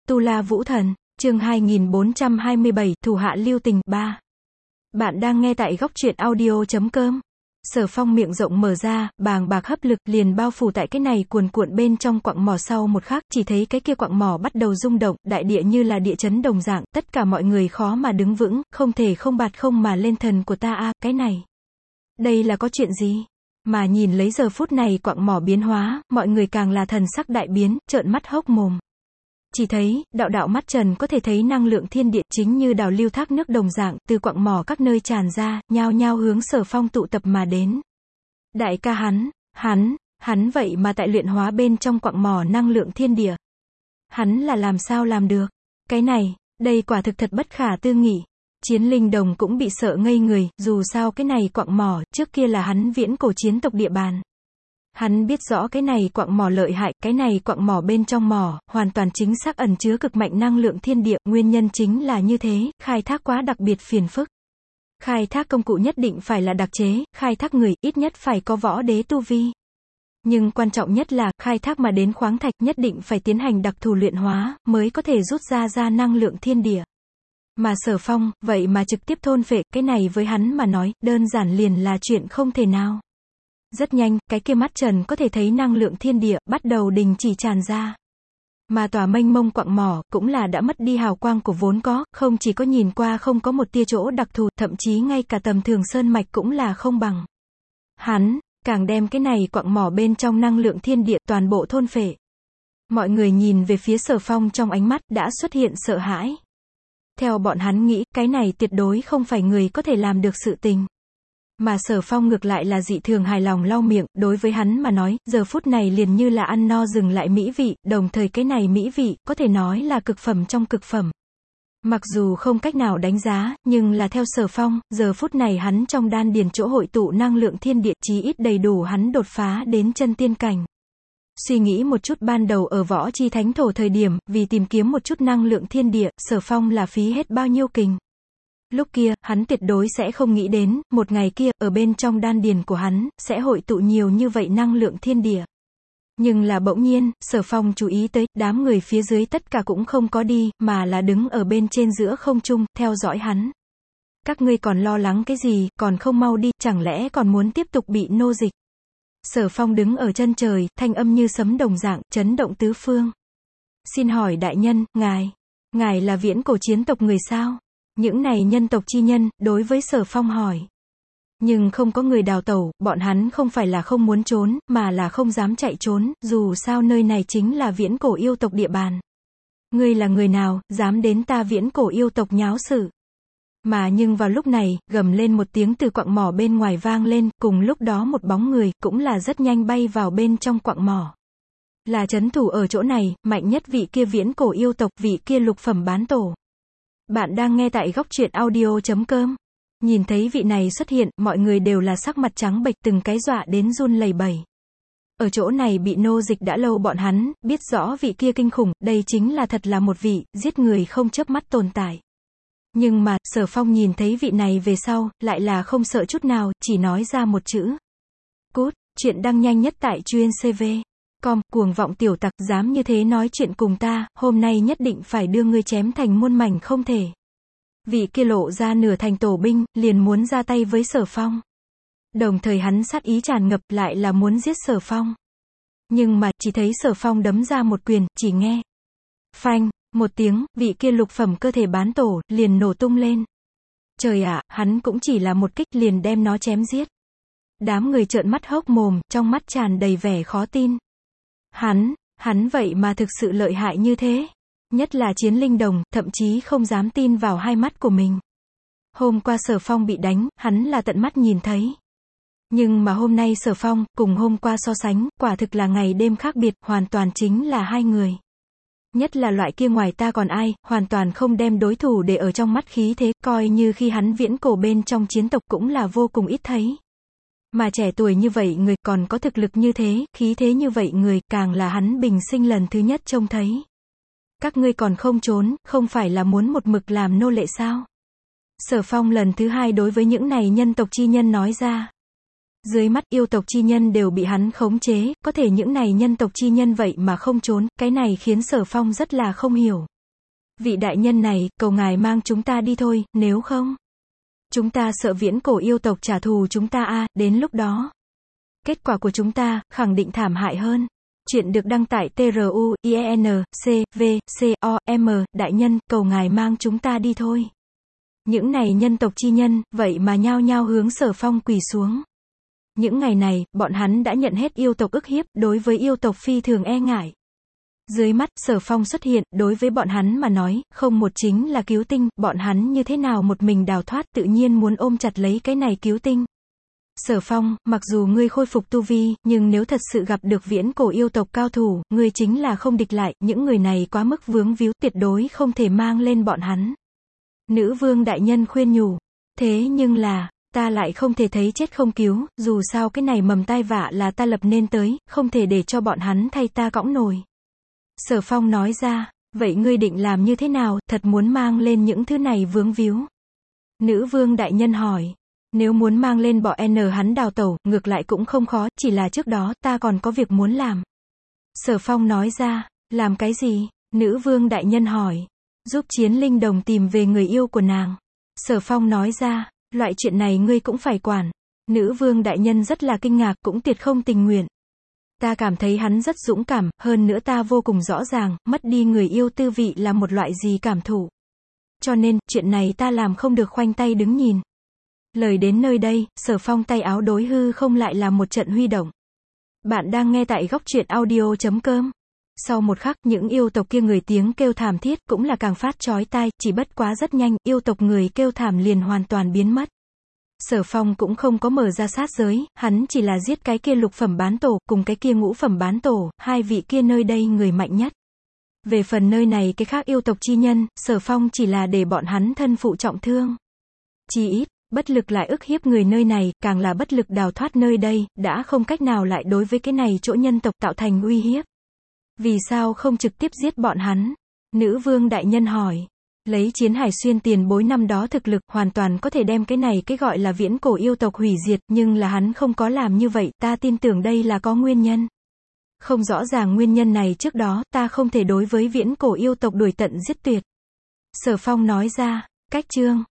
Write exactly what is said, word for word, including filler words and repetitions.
Tu La Vũ Thần, chương hai nghìn bốn trăm hai mươi bảy, Thủ hạ lưu tình, ba. Bạn đang nghe tại góc truyện audio chấm com. Sở Phong miệng rộng mở ra, bàng bạc hấp lực liền bao phủ tại cái này cuồn cuộn bên trong quặng mỏ. Sau một khắc, chỉ thấy cái kia quặng mỏ bắt đầu rung động, đại địa như là địa chấn đồng dạng, tất cả mọi người khó mà đứng vững, không thể không bạt không mà lên. Thần của ta a, cái này, đây là có chuyện gì? Mà nhìn lấy giờ phút này quặng mỏ biến hóa, mọi người càng là thần sắc đại biến, trợn mắt hốc mồm. Chỉ thấy, đạo đạo mắt trần có thể thấy năng lượng thiên địa chính như đào lưu thác nước đồng dạng, từ quặng mỏ các nơi tràn ra, nhao nhao hướng Sở Phong tụ tập mà đến. Đại ca hắn, hắn, hắn vậy mà tại luyện hóa bên trong quặng mỏ năng lượng thiên địa. Hắn là làm sao làm được? Cái này, đây quả thực thật bất khả tư nghị. Chiến Linh Đồng cũng bị sợ ngây người, dù sao cái này quặng mỏ, trước kia là hắn viễn cổ chiến tộc địa bàn. Hắn biết rõ cái này quặng mỏ lợi hại, cái này quặng mỏ bên trong mỏ, hoàn toàn chính xác ẩn chứa cực mạnh năng lượng thiên địa, nguyên nhân chính là như thế, khai thác quá đặc biệt phiền phức. Khai thác công cụ nhất định phải là đặc chế, khai thác người, ít nhất phải có võ đế tu vi. Nhưng quan trọng nhất là, khai thác mà đến khoáng thạch nhất định phải tiến hành đặc thù luyện hóa, mới có thể rút ra ra năng lượng thiên địa. Mà Sở Phong, vậy mà trực tiếp thôn phệ, cái này với hắn mà nói, đơn giản liền là chuyện không thể nào. Rất nhanh, cái kia mắt trần có thể thấy năng lượng thiên địa, bắt đầu đình chỉ tràn ra. Mà tòa mênh mông quặng mỏ, cũng là đã mất đi hào quang của vốn có, không chỉ có nhìn qua không có một tia chỗ đặc thù, thậm chí ngay cả tầm thường sơn mạch cũng là không bằng. Hắn, càng đem cái này quặng mỏ bên trong năng lượng thiên địa, toàn bộ thôn phệ. Mọi người nhìn về phía Sở Phong trong ánh mắt, đã xuất hiện sợ hãi. Theo bọn hắn nghĩ, cái này tuyệt đối không phải người có thể làm được sự tình. Mà Sở Phong ngược lại là dị thường hài lòng lau miệng, đối với hắn mà nói, giờ phút này liền như là ăn no dừng lại mỹ vị, đồng thời cái này mỹ vị, có thể nói là cực phẩm trong cực phẩm. Mặc dù không cách nào đánh giá, nhưng là theo Sở Phong, giờ phút này hắn trong đan điền chỗ hội tụ năng lượng thiên địa chí ít đầy đủ hắn đột phá đến chân tiên cảnh. Suy nghĩ một chút ban đầu ở võ chi thánh thổ thời điểm, vì tìm kiếm một chút năng lượng thiên địa, Sở Phong là phí hết bao nhiêu kình. Lúc kia, hắn tuyệt đối sẽ không nghĩ đến, một ngày kia, ở bên trong đan điền của hắn, sẽ hội tụ nhiều như vậy năng lượng thiên địa. Nhưng là bỗng nhiên, Sở Phong chú ý tới, đám người phía dưới tất cả cũng không có đi, mà là đứng ở bên trên giữa không trung, theo dõi hắn. Các ngươi còn lo lắng cái gì, còn không mau đi, chẳng lẽ còn muốn tiếp tục bị nô dịch. Sở Phong đứng ở chân trời, thanh âm như sấm đồng dạng, chấn động tứ phương. Xin hỏi đại nhân, ngài, ngài là viễn cổ chiến tộc người sao? Những này nhân tộc chi nhân, đối với Sở Phong hỏi. Nhưng không có người đào tẩu, bọn hắn không phải là không muốn trốn, mà là không dám chạy trốn, dù sao nơi này chính là viễn cổ yêu tộc địa bàn. Ngươi là người nào, dám đến ta viễn cổ yêu tộc nháo sự? Mà nhưng vào lúc này, gầm lên một tiếng từ quặng mỏ bên ngoài vang lên, cùng lúc đó một bóng người, cũng là rất nhanh bay vào bên trong quặng mỏ. Là trấn thủ ở chỗ này, mạnh nhất vị kia viễn cổ yêu tộc, vị kia lục phẩm bán tổ. Bạn đang nghe tại góc truyện audio chấm com. Nhìn thấy vị này xuất hiện, mọi người đều là sắc mặt trắng bệch, từng cái dọa đến run lẩy bẩy. Ở chỗ này bị nô dịch đã lâu, bọn hắn biết rõ vị kia kinh khủng, đây chính là thật là một vị giết người không chớp mắt tồn tại. Nhưng mà, Sở Phong nhìn thấy vị này về sau, lại là không sợ chút nào, chỉ nói ra một chữ. Cút, chuyện đăng nhanh nhất tại chuyên xê vê chấm com, cuồng vọng tiểu tặc, dám như thế nói chuyện cùng ta, hôm nay nhất định phải đưa ngươi chém thành muôn mảnh không thể. Vị kia lộ ra nửa thành tổ binh, liền muốn ra tay với Sở Phong. Đồng thời hắn sát ý tràn ngập, lại là muốn giết Sở Phong. Nhưng mà, chỉ thấy Sở Phong đấm ra một quyền, chỉ nghe. Phanh, một tiếng, vị kia lục phẩm cơ thể bán tổ, liền nổ tung lên. Trời ạ, hắn cũng chỉ là một kích liền đem nó chém giết. Đám người trợn mắt hốc mồm, trong mắt tràn đầy vẻ khó tin. Hắn, hắn vậy mà thực sự lợi hại như thế. Nhất là Chiến Linh Đồng, thậm chí không dám tin vào hai mắt của mình. Hôm qua Sở Phong bị đánh, hắn là tận mắt nhìn thấy. Nhưng mà hôm nay Sở Phong, cùng hôm qua so sánh, quả thực là ngày đêm khác biệt, hoàn toàn chính là hai người. Nhất là loại kia ngoài ta còn ai, hoàn toàn không đem đối thủ để ở trong mắt, khí thế, coi như khi hắn viễn cổ bên trong chiến tộc cũng là vô cùng ít thấy. Mà trẻ tuổi như vậy người, còn có thực lực như thế, khí thế như vậy người, càng là hắn bình sinh lần thứ nhất trông thấy. Các ngươi còn không trốn, không phải là muốn một mực làm nô lệ sao? Sở Phong lần thứ hai đối với những này nhân tộc chi nhân nói ra. Dưới mắt yêu tộc chi nhân đều bị hắn khống chế, có thể những này nhân tộc chi nhân vậy mà không trốn, cái này khiến Sở Phong rất là không hiểu. Vị đại nhân này, cầu ngài mang chúng ta đi thôi, nếu không, chúng ta sợ viễn cổ yêu tộc trả thù chúng ta a, đến lúc đó, kết quả của chúng ta, khẳng định thảm hại hơn. Chuyện được đăng tải tê rờ u i e n c v c o m, đại nhân, cầu ngài mang chúng ta đi thôi. Những này nhân tộc chi nhân, vậy mà nhao nhao hướng Sở Phong quỳ xuống. Những ngày này, bọn hắn đã nhận hết yêu tộc ức hiếp, đối với yêu tộc phi thường e ngại. Dưới mắt, Sở Phong xuất hiện, đối với bọn hắn mà nói, không một chính là cứu tinh, bọn hắn như thế nào một mình đào thoát, tự nhiên muốn ôm chặt lấy cái này cứu tinh. Sở Phong, mặc dù ngươi khôi phục tu vi, nhưng nếu thật sự gặp được viễn cổ yêu tộc cao thủ, ngươi chính là không địch lại, những người này quá mức vướng víu, tuyệt đối không thể mang lên bọn hắn. Nữ vương đại nhân khuyên nhủ, thế nhưng là, ta lại không thể thấy chết không cứu, dù sao cái này mầm tai vạ là ta lập nên tới, không thể để cho bọn hắn thay ta cõng nổi. Sở Phong nói ra, vậy ngươi định làm như thế nào, thật muốn mang lên những thứ này vướng víu? Nữ vương đại nhân hỏi, nếu muốn mang lên bỏ n hắn đào tẩu, ngược lại cũng không khó, chỉ là trước đó, ta còn có việc muốn làm. Sở Phong nói ra, làm cái gì? Nữ vương đại nhân hỏi, giúp Chiến Linh Đồng tìm về người yêu của nàng. Sở Phong nói ra, loại chuyện này ngươi cũng phải quản. Nữ vương đại nhân rất là kinh ngạc, cũng tuyệt không tình nguyện. Ta cảm thấy hắn rất dũng cảm, hơn nữa ta vô cùng rõ ràng, mất đi người yêu tư vị là một loại gì cảm thụ. Cho nên, chuyện này ta làm không được khoanh tay đứng nhìn. Lời đến nơi đây, Sở Phong tay áo đối hư không lại là một trận huy động. Bạn đang nghe tại góc truyện audio chấm com. Sau một khắc, những yêu tộc kia người tiếng kêu thảm thiết cũng là càng phát chói tai, chỉ bất quá rất nhanh, yêu tộc người kêu thảm liền hoàn toàn biến mất. Sở Phong cũng không có mở ra sát giới, hắn chỉ là giết cái kia lục phẩm bán tổ, cùng cái kia ngũ phẩm bán tổ, hai vị kia nơi đây người mạnh nhất. Về phần nơi này cái khác yêu tộc chi nhân, Sở Phong chỉ là để bọn hắn thân phụ trọng thương. Chỉ ít, bất lực lại ức hiếp người nơi này, càng là bất lực đào thoát nơi đây, đã không cách nào lại đối với cái này chỗ nhân tộc tạo thành uy hiếp. Vì sao không trực tiếp giết bọn hắn? Nữ vương đại nhân hỏi. Lấy Chiến Hải Xuyên tiền bối năm đó thực lực, hoàn toàn có thể đem cái này cái gọi là viễn cổ yêu tộc hủy diệt, nhưng là hắn không có làm như vậy, ta tin tưởng đây là có nguyên nhân. Không rõ ràng nguyên nhân này trước đó, ta không thể đối với viễn cổ yêu tộc đuổi tận giết tuyệt. Sở Phong nói ra, cách chương.